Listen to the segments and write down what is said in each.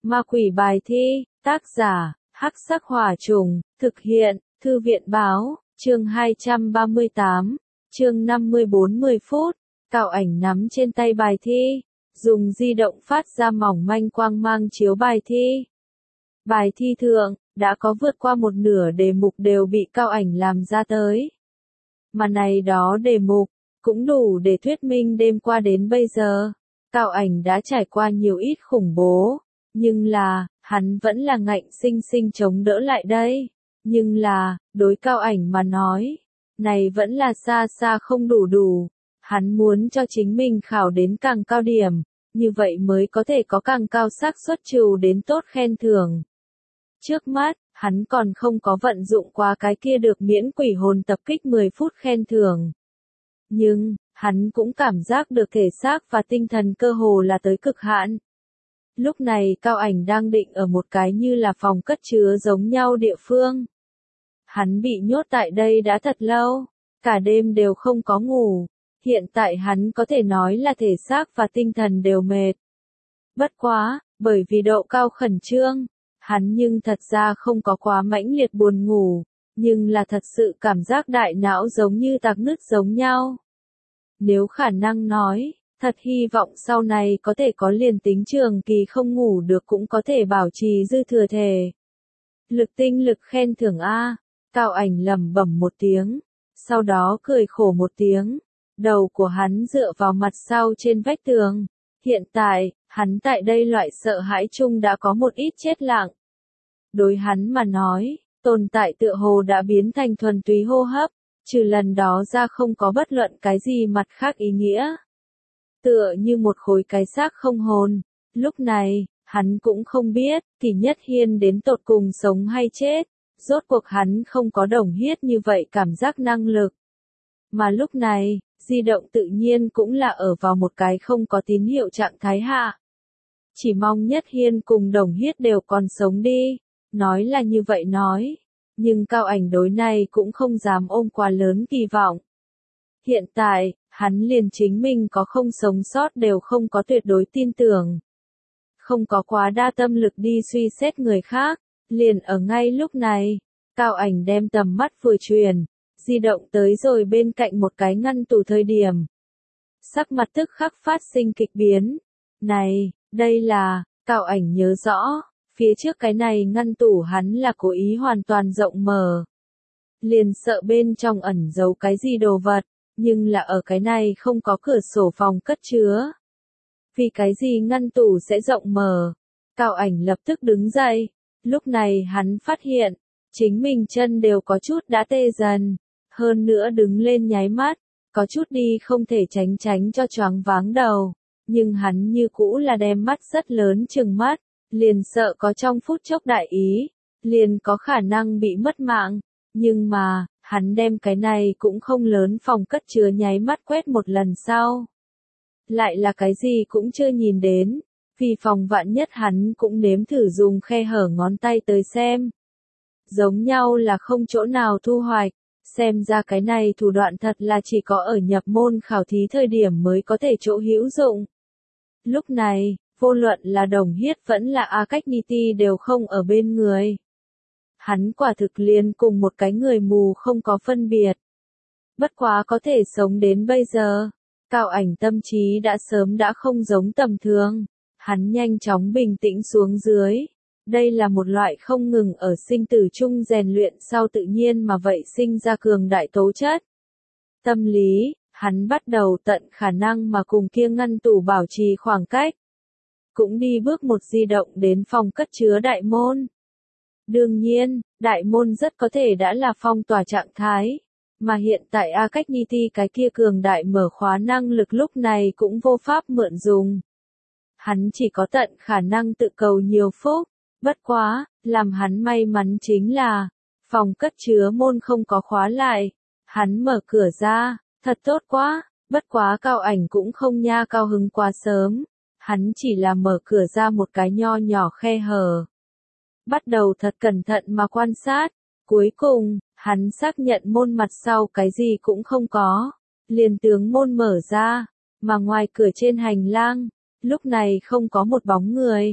Ma quỷ bài thi, tác giả, Hắc Sắc Hỏa Trùng, thực hiện, Thư viện báo, chương 238, chương 54 phút, Cao Ảnh nắm trên tay bài thi, dùng di động phát ra mỏng manh quang mang chiếu bài thi. Bài thi thượng, đã có vượt qua một nửa đề mục đều bị Cao Ảnh làm ra tới. Mà này đó đề mục, cũng đủ để thuyết minh đêm qua đến bây giờ, Cao Ảnh đã trải qua nhiều ít khủng bố, nhưng là, hắn vẫn là ngạnh sinh sinh chống đỡ lại đây. Nhưng là, đối Cao Ảnh mà nói, này vẫn là xa xa không đủ, hắn muốn cho chính mình khảo đến càng cao điểm, như vậy mới có thể có càng cao xác suất trù đến tốt khen thưởng. Trước mắt, hắn còn không có vận dụng qua cái kia được miễn quỷ hồn tập kích 10 phút khen thưởng. Nhưng, hắn cũng cảm giác được thể xác và tinh thần cơ hồ là tới cực hạn. Lúc này Cao Ảnh đang định ở một cái như là phòng cất chứa giống nhau địa phương. Hắn bị nhốt tại đây đã thật lâu, cả đêm đều không có ngủ, hiện tại hắn có thể nói là thể xác và tinh thần đều mệt. Bất quá, bởi vì độ cao khẩn trương, hắn nhưng thật ra không có quá mãnh liệt buồn ngủ, nhưng là thật sự cảm giác đại não giống như tạc nứt giống nhau. Nếu khả năng nói, thật hy vọng sau này có thể có liền tính trường kỳ không ngủ được cũng có thể bảo trì dư thừa thể. Lực tinh lực khen thưởng A, Cao Ảnh lẩm bẩm một tiếng, sau đó cười khổ một tiếng, đầu của hắn dựa vào mặt sau trên vách tường. Hiện tại, hắn tại đây loại sợ hãi chung đã có một ít chết lặng. Đối hắn mà nói, tồn tại tựa hồ đã biến thành thuần túy hô hấp, trừ lần đó ra không có bất luận cái gì mặt khác ý nghĩa. Tựa như một khối cái xác không hồn, lúc này, hắn cũng không biết, Kỷ Nhất Hiên đến tột cùng sống hay chết, rốt cuộc hắn không có Đồng Hiết như vậy cảm giác năng lực. Mà lúc này, di động tự nhiên cũng là ở vào một cái không có tín hiệu trạng thái hạ. Chỉ mong Nhất Hiên cùng Đồng Hiết đều còn sống đi, nói là như vậy nói, nhưng Cao Ảnh đối này cũng không dám ôm quá lớn kỳ vọng. Hiện tại, hắn liền chính mình có không sống sót đều không có tuyệt đối tin tưởng. Không có quá đa tâm lực đi suy xét người khác, liền ở ngay lúc này, Cao Ảnh đem tầm mắt vừa chuyển, di động tới rồi bên cạnh một cái ngăn tủ thời điểm. Sắc mặt tức khắc phát sinh kịch biến. Này, đây là, Cao Ảnh nhớ rõ, phía trước cái này ngăn tủ hắn là cố ý hoàn toàn rộng mở. Liền sợ bên trong ẩn giấu cái gì đồ vật, nhưng là ở cái này không có cửa sổ phòng cất chứa. Vì cái gì ngăn tủ sẽ rộng mở? Cao Ảnh lập tức đứng dậy, lúc này hắn phát hiện, chính mình chân đều có chút đã tê dần, hơn nữa đứng lên nháy mắt, có chút đi không thể tránh cho choáng váng đầu, nhưng hắn như cũ là đem mắt rất lớn trừng mắt, liền sợ có trong phút chốc đại ý, liền có khả năng bị mất mạng, nhưng mà, hắn đem cái này cũng không lớn phòng cất chứa nháy mắt quét một lần sau. Lại là cái gì cũng chưa nhìn đến, vì phòng vạn nhất hắn cũng nếm thử dùng khe hở ngón tay tới xem. Giống nhau là không chỗ nào thu hoạch, xem ra cái này thủ đoạn thật là chỉ có ở nhập môn khảo thí thời điểm mới có thể chỗ hữu dụng. Lúc này, vô luận là Đồng Hiết vẫn là A Cách Niti đều không ở bên người. Hắn quả thực liền cùng một cái người mù không có phân biệt. Bất quá có thể sống đến bây giờ, Cao Ảnh tâm trí đã sớm đã không giống tầm thường. Hắn nhanh chóng bình tĩnh xuống dưới. Đây là một loại không ngừng ở sinh tử chung rèn luyện sau tự nhiên mà vậy sinh ra cường đại tố chất. Tâm lý, hắn bắt đầu tận khả năng mà cùng kia ngăn tủ bảo trì khoảng cách. Cũng đi bước một di động đến phòng cất chứa đại môn. Đương nhiên, đại môn rất có thể đã là phong tỏa trạng thái, mà hiện tại A Cách Niti cái kia cường đại mở khóa năng lực lúc này cũng vô pháp mượn dùng. Hắn chỉ có tận khả năng tự cầu nhiều phúc, bất quá, làm hắn may mắn chính là, phòng cất chứa môn không có khóa lại, hắn mở cửa ra, thật tốt quá, bất quá Cao Ảnh cũng không nha cao hứng quá sớm, hắn chỉ là mở cửa ra một cái nho nhỏ khe hở. Bắt đầu thật cẩn thận mà quan sát, cuối cùng, hắn xác nhận môn mặt sau cái gì cũng không có, liền tướng môn mở ra, mà ngoài cửa trên hành lang, lúc này không có một bóng người,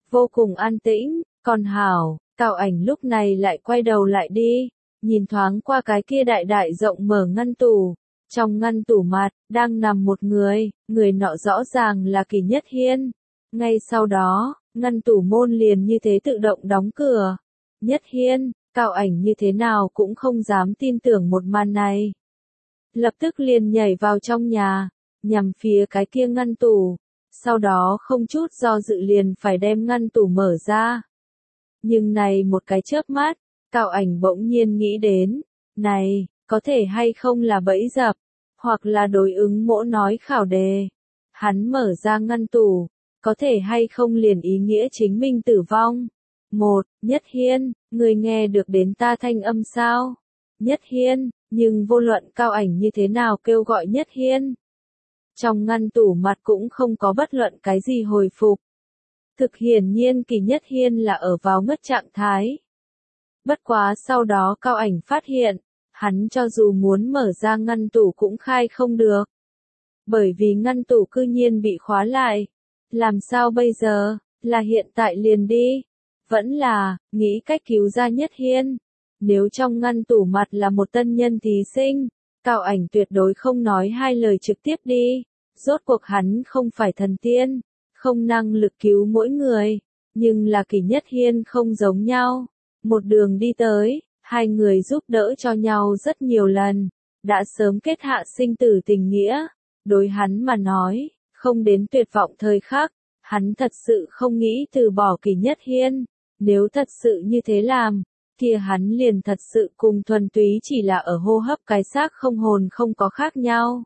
vô cùng an tĩnh, còn hảo, Cao Ảnh lúc này lại quay đầu lại đi, nhìn thoáng qua cái kia đại đại rộng mở ngăn tủ. Trong ngăn tủ mặt, đang nằm một người, người nọ rõ ràng là Kỳ Nhất Hiên. Ngay sau đó, ngăn tủ môn liền như thế tự động đóng cửa. Nhất Hiên, Cao Ảnh như thế nào cũng không dám tin tưởng một màn này. Lập tức liền nhảy vào trong nhà, nhằm phía cái kia ngăn tủ. Sau đó không chút do dự liền phải đem ngăn tủ mở ra. Nhưng này một cái chớp mắt, Cao Ảnh bỗng nhiên nghĩ đến, này, có thể hay không là bẫy dập, hoặc là đối ứng mỗ nói khảo đề. Hắn mở ra ngăn tủ, có thể hay không liền ý nghĩa chính mình tử vong. Nhất Hiên, người nghe được đến ta thanh âm sao? Nhất Hiên, nhưng vô luận Cao Ảnh như thế nào kêu gọi Nhất Hiên. Trong ngăn tủ mặt cũng không có bất luận cái gì hồi phục. Thực hiển nhiên Kỳ Nhất Hiên là ở vào ngất trạng thái. Bất quá sau đó Cao Ảnh phát hiện, hắn cho dù muốn mở ra ngăn tủ cũng khai không được. Bởi vì ngăn tủ cư nhiên bị khóa lại. Làm sao bây giờ, là hiện tại liền đi? Vẫn là, nghĩ cách cứu ra Nhất Hiên. Nếu trong ngăn tủ mặt là một tân nhân thí sinh, Cao Ảnh tuyệt đối không nói hai lời trực tiếp đi. Rốt cuộc hắn không phải thần tiên, không năng lực cứu mỗi người. Nhưng là Kỳ Nhất Hiên không giống nhau. Một đường đi tới, hai người giúp đỡ cho nhau rất nhiều lần, đã sớm kết hạ sinh tử tình nghĩa. Đối hắn mà nói, không đến tuyệt vọng thời khắc, hắn thật sự không nghĩ từ bỏ Kỳ Nhất Hiên. Nếu thật sự như thế làm, kia hắn liền thật sự cùng thuần túy chỉ là ở hô hấp cái xác không hồn không có khác nhau.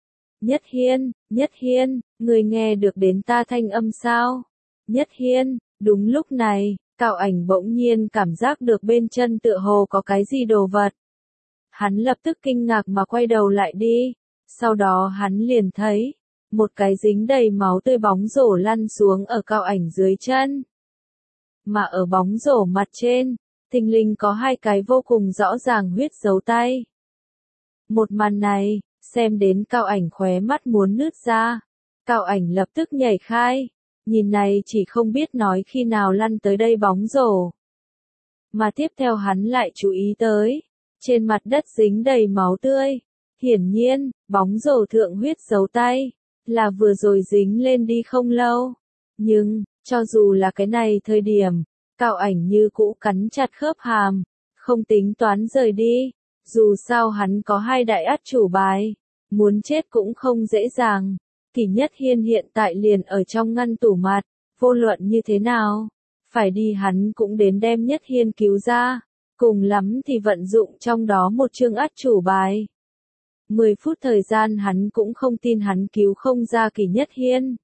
Nhất Hiên, người nghe được đến ta thanh âm sao? Nhất Hiên, đúng lúc này, Cao Ảnh bỗng nhiên cảm giác được bên chân tựa hồ có cái gì đồ vật. Hắn lập tức kinh ngạc mà quay đầu lại đi, sau đó hắn liền thấy, một cái dính đầy máu tươi bóng rổ lăn xuống ở Cao Ảnh dưới chân. Mà ở bóng rổ mặt trên, thình lình có hai cái vô cùng rõ ràng huyết dấu tay. Một màn này, xem đến Cao Ảnh khóe mắt muốn nứt ra. Cao Ảnh lập tức nhảy khai, nhìn này chỉ không biết nói khi nào lăn tới đây bóng rổ. Mà tiếp theo hắn lại chú ý tới, trên mặt đất dính đầy máu tươi. Hiển nhiên, bóng rổ thượng huyết dấu tay, là vừa rồi dính lên đi không lâu. Nhưng, cho dù là cái này thời điểm, Cao Ảnh như cũ cắn chặt khớp hàm, không tính toán rời đi. Dù sao hắn có hai đại át chủ bài, muốn chết cũng không dễ dàng. Kỳ Nhất Hiên hiện tại liền ở trong ngăn tủ mặt, vô luận như thế nào, phải đi hắn cũng đến đem Nhất Hiên cứu ra, cùng lắm thì vận dụng trong đó một chương át chủ bài. 10 phút thời gian hắn cũng không tin hắn cứu không ra Kỳ Nhất Hiên.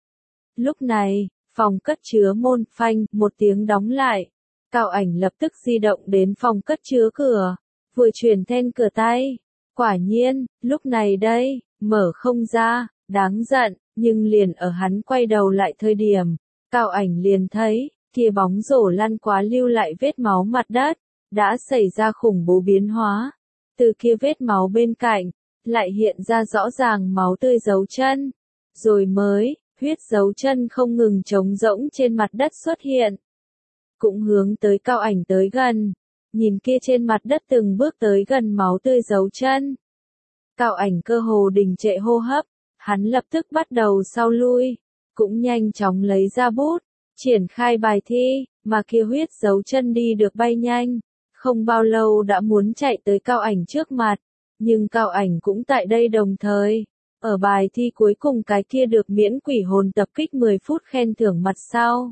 Lúc này, phòng cất chứa môn phanh, một tiếng đóng lại. Cao Ảnh lập tức di động đến phòng cất chứa cửa, vừa chuyển then cửa tay. Quả nhiên, lúc này đây, mở không ra, đáng giận, nhưng liền ở hắn quay đầu lại thời điểm, Cao Ảnh liền thấy, kia bóng rổ lăn quá lưu lại vết máu mặt đất, đã xảy ra khủng bố biến hóa. Từ kia vết máu bên cạnh, lại hiện ra rõ ràng máu tươi dấu chân. Rồi mới, huyết dấu chân không ngừng trống rỗng trên mặt đất xuất hiện. Cũng hướng tới Cao Ảnh tới gần, nhìn kia trên mặt đất từng bước tới gần máu tươi dấu chân. Cao Ảnh cơ hồ đình trệ hô hấp, hắn lập tức bắt đầu sau lui, cũng nhanh chóng lấy ra bút, triển khai bài thi, mà kia huyết dấu chân đi được bay nhanh, không bao lâu đã muốn chạy tới Cao Ảnh trước mặt, nhưng Cao Ảnh cũng tại đây đồng thời, ở bài thi cuối cùng cái kia được miễn quỷ hồn tập kích 10 phút khen thưởng mặt sau.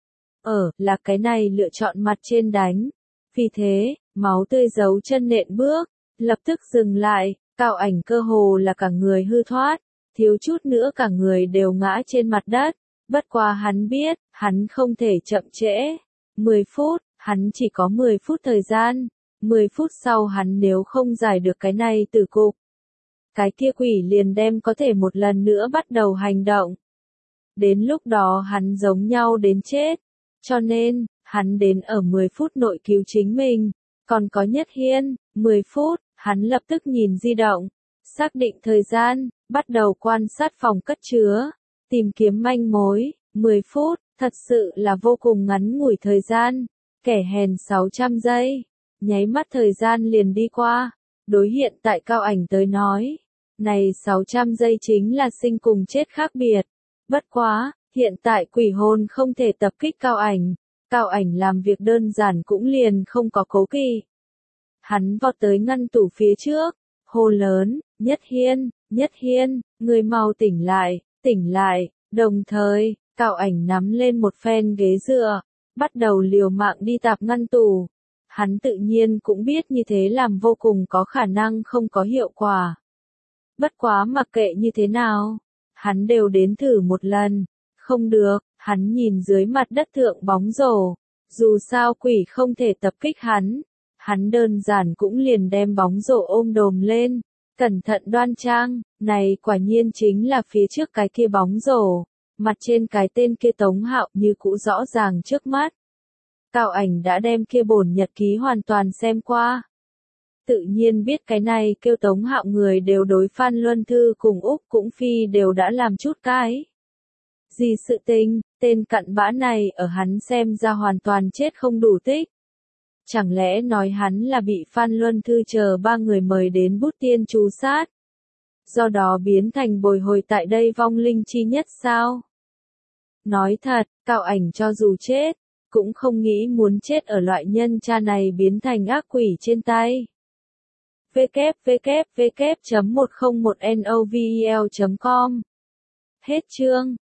Là cái này lựa chọn mặt trên đánh. Vì thế, máu tươi dấu chân nện bước, lập tức dừng lại, Cao Ảnh cơ hồ là cả người hư thoát, thiếu chút nữa cả người đều ngã trên mặt đất. Bất quá hắn biết, hắn không thể chậm trễ. 10 phút, hắn chỉ có 10 phút thời gian. 10 phút sau hắn nếu không giải được cái này tử cục, cái kia quỷ liền đem có thể một lần nữa bắt đầu hành động. Đến lúc đó hắn giống nhau đến chết. Cho nên, hắn đến ở 10 phút nội cứu chính mình. Còn có Nhất Hiên, 10 phút, hắn lập tức nhìn di động, xác định thời gian, bắt đầu quan sát phòng cất chứa, tìm kiếm manh mối. 10 phút, Thật sự là vô cùng ngắn ngủi thời gian, kẻ hèn 600 giây, nháy mắt thời gian liền đi qua. Đối hiện tại Cao Ảnh tới nói, này 600 giây chính là sinh cùng chết khác biệt. Bất quá, hiện tại quỷ hồn không thể tập kích Cao Ảnh, Cao Ảnh làm việc đơn giản cũng liền không có cố kỵ. Hắn vọt tới ngăn tủ phía trước, hô lớn, Nhất Hiên, người mau tỉnh lại, đồng thời, Cao Ảnh nắm lên một phen ghế dựa, bắt đầu liều mạng đi tạp ngăn tủ. Hắn tự nhiên cũng biết như thế làm vô cùng có khả năng không có hiệu quả. Bất quá mặc kệ như thế nào, hắn đều đến thử một lần. Không được, hắn nhìn dưới mặt đất thượng bóng rổ. Dù sao quỷ không thể tập kích hắn. Hắn đơn giản cũng liền đem bóng rổ ôm đồm lên. Cẩn thận đoan trang, này quả nhiên chính là phía trước cái kia bóng rổ. Mặt trên cái tên kia Tống Hạo như cũ rõ ràng trước mắt. Cao Ảnh đã đem kia bổn nhật ký hoàn toàn xem qua. Tự nhiên biết cái này kêu Tống Hạo người đều đối Phan Luân Thư cùng Úc Cũng Phi đều đã làm chút cái. Gì sự tình, tên cặn bã này ở hắn xem ra hoàn toàn chết không đủ tích. Chẳng lẽ nói hắn là bị Phan Luân Thư chờ ba người mời đến bút tiên chú sát. Do đó biến thành bồi hồi tại đây vong linh chi nhất sao? Nói thật, Cao Ảnh cho dù chết, cũng không nghĩ muốn chết ở loại nhân cha này biến thành ác quỷ trên tay. www.101novel.com Hết chương.